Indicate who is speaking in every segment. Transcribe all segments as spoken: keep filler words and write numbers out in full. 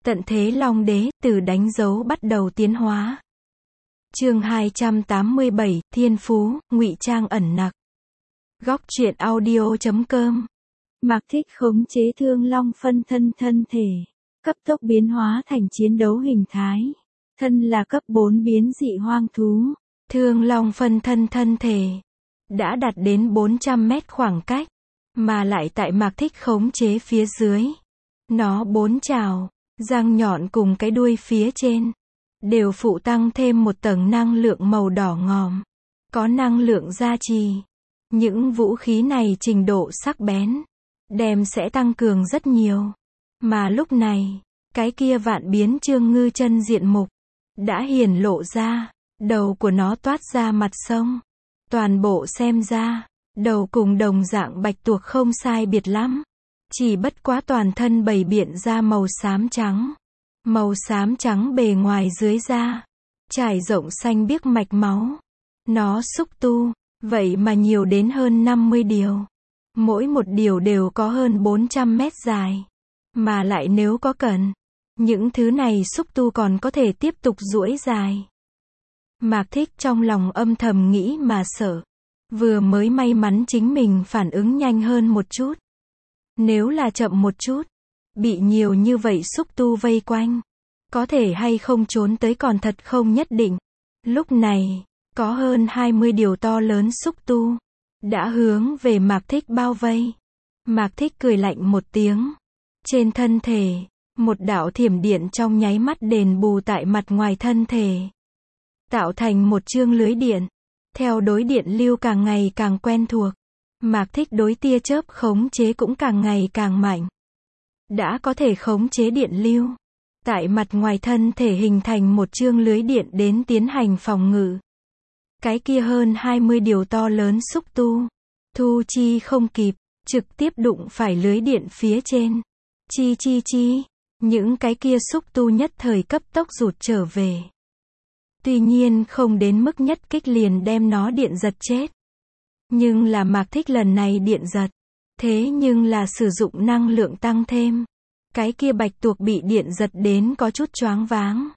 Speaker 1: Tận thế Long Đế, từ đánh dấu bắt đầu tiến hóa. Chương hai trăm tám mươi bảy, Thiên Phú, ngụy trang ẩn nặc. Góc truyện audio chấm com.
Speaker 2: Mạc Thích khống chế Thương Long phân thân thân thể, cấp tốc biến hóa thành chiến đấu hình thái. Thân là cấp bốn biến dị hoang thú.
Speaker 1: Thương Long phân thân thân thể đã đạt đến bốn trăm mét khoảng cách, mà lại tại Mạc Thích khống chế phía dưới. Nó bốn trào, răng nhọn cùng cái đuôi phía trên đều phụ tăng thêm một tầng năng lượng màu đỏ ngòm, có năng lượng gia trì. Những vũ khí này trình độ sắc bén đem sẽ tăng cường rất nhiều. Mà lúc này, cái kia vạn biến trương ngư chân diện mục đã hiển lộ ra, đầu của nó toát ra mặt sông. Toàn bộ xem ra, đầu cùng đồng dạng bạch tuộc không sai biệt lắm. Chỉ bất quá toàn thân bày biện ra màu xám trắng. Màu xám trắng bề ngoài dưới da, trải rộng xanh biếc mạch máu. Nó xúc tu, vậy mà nhiều đến hơn năm mươi điều. Mỗi một điều đều có hơn bốn trăm mét dài. Mà lại nếu có cần, những thứ này xúc tu còn có thể tiếp tục duỗi dài. Mạc Thích trong lòng âm thầm nghĩ mà sợ. Vừa mới may mắn chính mình phản ứng nhanh hơn một chút. Nếu là chậm một chút, bị nhiều như vậy xúc tu vây quanh, có thể hay không trốn tới còn thật không nhất định. Lúc này, có hơn hai mươi điều to lớn xúc tu đã hướng về Mạc Thích bao vây. Mạc Thích cười lạnh một tiếng. Trên thân thể, một đạo thiểm điện trong nháy mắt đền bù tại mặt ngoài thân thể, tạo thành một chương lưới điện. Theo đối điện lưu càng ngày càng quen thuộc, Mạc Thích đối tia chớp khống chế cũng càng ngày càng mạnh. Đã có thể khống chế điện lưu tại mặt ngoài thân thể hình thành một chương lưới điện đến tiến hành phòng ngự. Cái kia hơn hai mươi điều to lớn xúc tu, thu chi không kịp, trực tiếp đụng phải lưới điện phía trên. Chi chi chi, những cái kia xúc tu nhất thời cấp tốc rụt trở về. Tuy nhiên không đến mức nhất kích liền đem nó điện giật chết. Nhưng là Mạc Thích lần này điện giật, thế nhưng là sử dụng năng lượng tăng thêm. Cái kia bạch tuộc bị điện giật đến có chút choáng váng.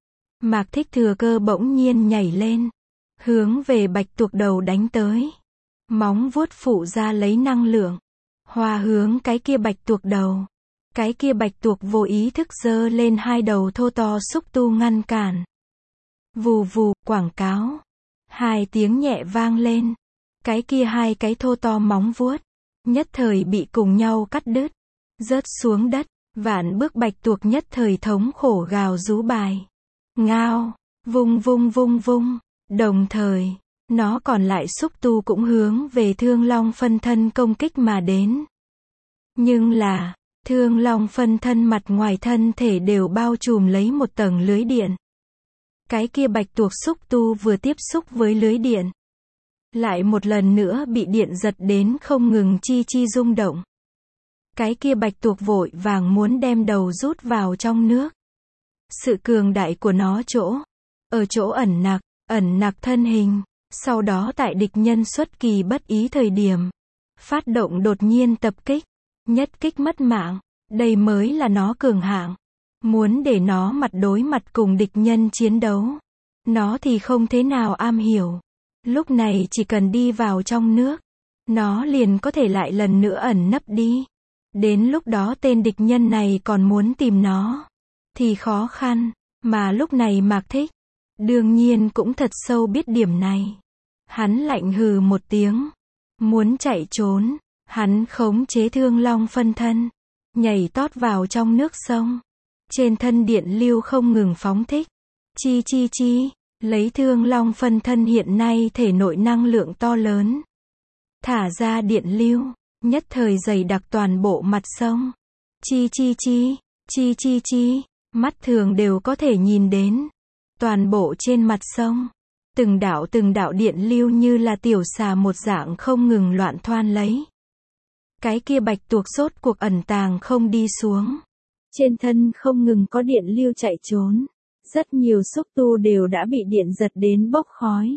Speaker 1: Mạc Thích thừa cơ bỗng nhiên nhảy lên, hướng về bạch tuộc đầu đánh tới. Móng vuốt phụ ra lấy năng lượng, hòa hướng cái kia bạch tuộc đầu. Cái kia bạch tuộc vô ý thức giơ lên hai đầu thô to xúc tu ngăn cản. Vù vù, quảng cáo. Hai tiếng nhẹ vang lên. Cái kia hai cái thô to móng vuốt nhất thời bị cùng nhau cắt đứt, rớt xuống đất. Vạn bước bạch tuộc nhất thời thống khổ gào rú bài. Ngao, vung vung vung vung. Đồng thời, nó còn lại xúc tu cũng hướng về Thương Long phân thân công kích mà đến. Nhưng là, Thương Long phân thân mặt ngoài thân thể đều bao trùm lấy một tầng lưới điện. Cái kia bạch tuộc xúc tu vừa tiếp xúc với lưới điện, lại một lần nữa bị điện giật đến không ngừng chi chi rung động. Cái kia bạch tuộc vội vàng muốn đem đầu rút vào trong nước. Sự cường đại của nó chỗ, ở chỗ ẩn nặc, ẩn nặc thân hình, sau đó tại địch nhân xuất kỳ bất ý thời điểm, phát động đột nhiên tập kích, nhất kích mất mạng, đây mới là nó cường hạng. Muốn để nó mặt đối mặt cùng địch nhân chiến đấu, nó thì không thế nào am hiểu. Lúc này chỉ cần đi vào trong nước, nó liền có thể lại lần nữa ẩn nấp đi. Đến lúc đó tên địch nhân này còn muốn tìm nó thì khó khăn. Mà lúc này Mạc Thích đương nhiên cũng thật sâu biết điểm này. Hắn lạnh hừ một tiếng, muốn chạy trốn. Hắn khống chế Thương Long phân thân, nhảy tót vào trong nước sông. Trên thân điện lưu không ngừng phóng thích. Chi chi chi, lấy Thương Long phân thân hiện nay thể nội năng lượng to lớn, thả ra điện lưu, nhất thời dày đặc toàn bộ mặt sông. Chi chi chi, chi chi chi, mắt thường đều có thể nhìn đến. Toàn bộ trên mặt sông, từng đạo từng đạo điện lưu như là tiểu xà một dạng không ngừng loạn thoăn lấy. Cái kia bạch tuộc sốt cuộc ẩn tàng không đi xuống.
Speaker 2: Trên thân không ngừng có điện lưu chạy trốn. Rất nhiều xúc tu đều đã bị điện giật đến bốc khói.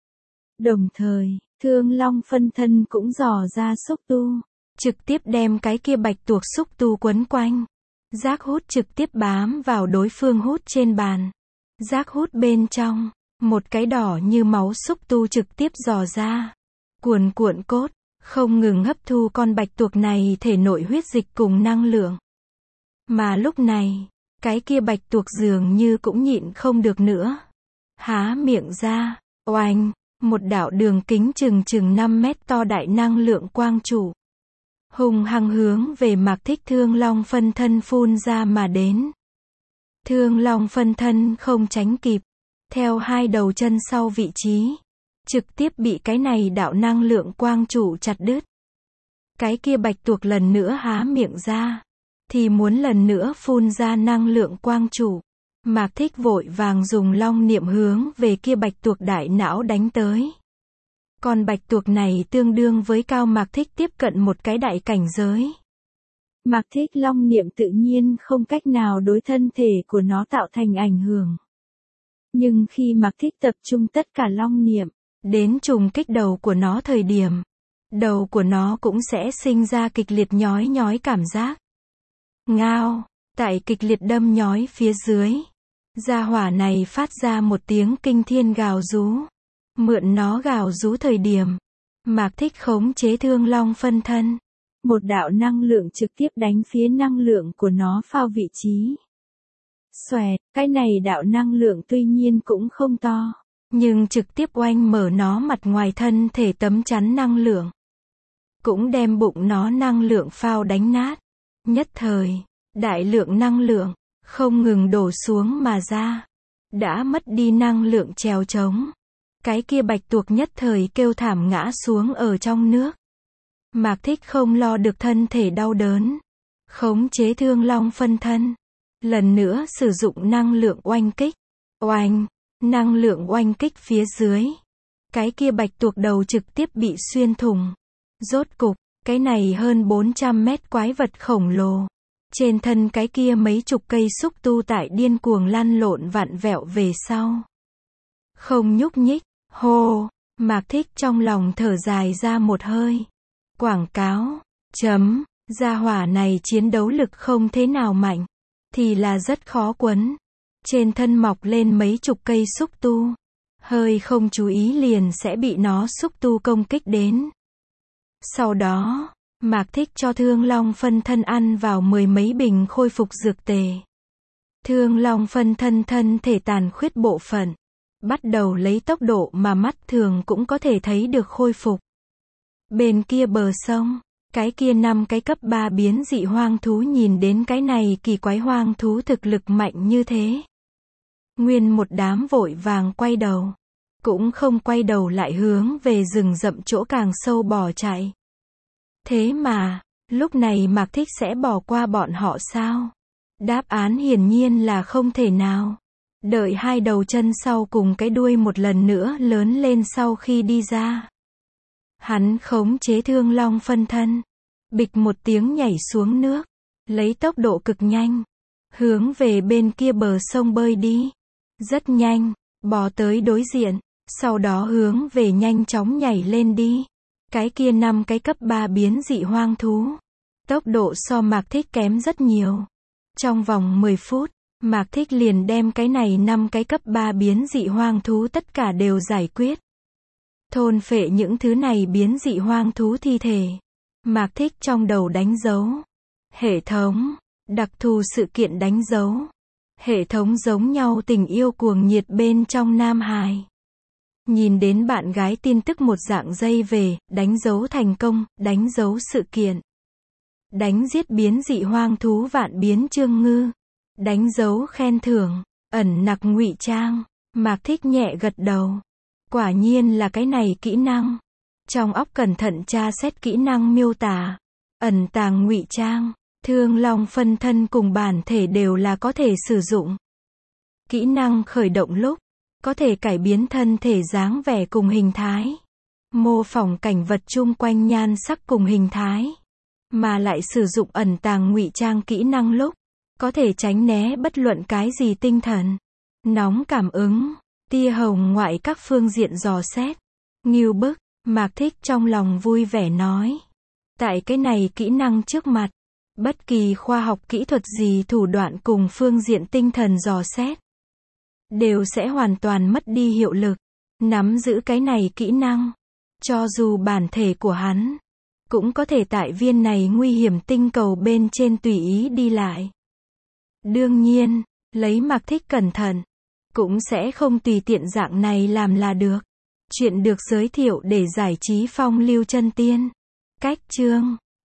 Speaker 2: Đồng thời, Thương Long phân thân cũng dò ra xúc tu,
Speaker 1: trực tiếp đem cái kia bạch tuộc xúc tu quấn quanh. Giác hút trực tiếp bám vào đối phương hút trên bàn. Giác hút bên trong, một cái đỏ như máu xúc tu trực tiếp dò ra. Cuồn cuộn cốt, không ngừng hấp thu con bạch tuộc này thể nội huyết dịch cùng năng lượng. Mà lúc này, cái kia bạch tuộc dường như cũng nhịn không được nữa. Há miệng ra, oanh, một đạo đường kính chừng chừng năm mét to đại năng lượng quang trụ. Hùng hăng hướng về Mạc Thích Thương Long phân thân phun ra mà đến. Thương Long phân thân không tránh kịp, theo hai đầu chân sau vị trí, trực tiếp bị cái này đạo năng lượng quang trụ chặt đứt. Cái kia bạch tuộc lần nữa há miệng ra, thì muốn lần nữa phun ra năng lượng quang trụ. Mạc Thích vội vàng dùng long niệm hướng về kia bạch tuộc đại não đánh tới. Còn bạch tuộc này tương đương với Cao Mạc Thích tiếp cận một cái đại cảnh giới.
Speaker 2: Mạc Thích long niệm tự nhiên không cách nào đối thân thể của nó tạo thành ảnh hưởng. Nhưng khi Mạc Thích tập trung tất cả long niệm, đến trùng kích đầu của nó thời điểm, đầu của nó cũng sẽ sinh ra kịch liệt nhói nhói cảm giác. Ngao, tại kịch liệt đâm nhói phía dưới, gia hỏa này phát ra một tiếng kinh thiên gào rú. Mượn nó gào rú thời điểm, Mạc Thích khống chế Thương Long phân thân. Một đạo năng lượng trực tiếp đánh phía năng lượng của nó phao vị trí. Xoẹt, cái này đạo năng lượng tuy nhiên cũng không to, nhưng trực tiếp oanh mở nó mặt ngoài thân thể tấm chắn năng lượng. Cũng đem bụng nó năng lượng phao đánh nát. Nhất thời, đại lượng năng lượng, không ngừng đổ xuống mà ra. Đã mất đi năng lượng trèo trống. Cái kia bạch tuộc nhất thời kêu thảm ngã xuống ở trong nước. Mạc Thích không lo được thân thể đau đớn. Khống chế Thương Long phân thân. Lần nữa sử dụng năng lượng oanh kích. Oanh, năng lượng oanh kích phía dưới. Cái kia bạch tuộc đầu trực tiếp bị xuyên thủng. Rốt cục, cái này hơn bốn trăm mét quái vật khổng lồ. Trên thân cái kia mấy chục cây xúc tu tại điên cuồng lăn lộn vặn vẹo về sau. Không nhúc nhích, hô, Mạc Thích trong lòng thở dài ra một hơi. Quảng cáo, chấm, gia hỏa này chiến đấu lực không thế nào mạnh, thì là rất khó quấn. Trên thân mọc lên mấy chục cây xúc tu, hơi không chú ý liền sẽ bị nó xúc tu công kích đến. Sau đó, Mạc Thích cho Thương Long phân thân ăn vào mười mấy bình khôi phục dược tề. Thương Long phân thân thân thể tàn khuyết bộ phận, bắt đầu lấy tốc độ mà mắt thường cũng có thể thấy được khôi phục. Bên kia bờ sông, cái kia năm cái cấp ba biến dị hoang thú nhìn đến cái này kỳ quái hoang thú thực lực mạnh như thế. Nguyên một đám vội vàng quay đầu, cũng không quay đầu lại hướng về rừng rậm chỗ càng sâu bỏ chạy. Thế mà, lúc này Mạc Thích sẽ bỏ qua bọn họ sao? Đáp án hiển nhiên là không thể nào. Đợi hai đầu chân sau cùng cái đuôi một lần nữa lớn lên sau khi đi ra. Hắn khống chế Thương Long phân thân. Bịch một tiếng nhảy xuống nước. Lấy tốc độ cực nhanh. Hướng về bên kia bờ sông bơi đi. Rất nhanh, bò tới đối diện. Sau đó hướng về nhanh chóng nhảy lên đi. Cái kia năm cái cấp ba biến dị hoang thú. Tốc độ so Mạc Thích kém rất nhiều. Trong vòng mười phút, Mạc Thích liền đem cái này năm cái cấp ba biến dị hoang thú tất cả đều giải quyết. Thôn phệ những thứ này biến dị hoang thú thi thể. Mạc Thích trong đầu đánh dấu. Hệ thống, đặc thù sự kiện đánh dấu. Hệ thống giống nhau tình yêu cuồng nhiệt bên trong Nam Hải. Nhìn đến bạn gái tin tức một dạng dây về, đánh dấu thành công, đánh dấu sự kiện. Đánh giết biến dị hoang thú vạn biến chương ngư. Đánh dấu khen thưởng, ẩn nặc ngụy trang. Mạc Thích nhẹ gật đầu. Quả nhiên là cái này kỹ năng. Trong óc cẩn thận tra xét kỹ năng miêu tả. Ẩn tàng ngụy trang, Thương Long phân thân cùng bản thể đều là có thể sử dụng. Kỹ năng khởi động lúc, có thể cải biến thân thể dáng vẻ cùng hình thái. Mô phỏng cảnh vật chung quanh nhan sắc cùng hình thái. Mà lại sử dụng ẩn tàng ngụy trang kỹ năng lúc, có thể tránh né bất luận cái gì tinh thần. Nóng cảm ứng, tia hồng ngoại các phương diện dò xét. Ngưu bức, Mạc Thích trong lòng vui vẻ nói. Tại cái này kỹ năng trước mặt,
Speaker 1: Bất kỳ khoa học kỹ thuật gì thủ đoạn cùng phương diện tinh thần dò xét, đều sẽ hoàn toàn mất đi hiệu lực. Nắm giữ cái này kỹ năng, cho dù bản thể của hắn, cũng có thể tại viên này nguy hiểm tinh cầu bên trên tùy ý đi lại. Đương nhiên, lấy Mạc Thích cẩn thận, cũng sẽ không tùy tiện dạng này làm là được. Chuyện được giới thiệu để giải trí phong lưu chân tiên. Cách chương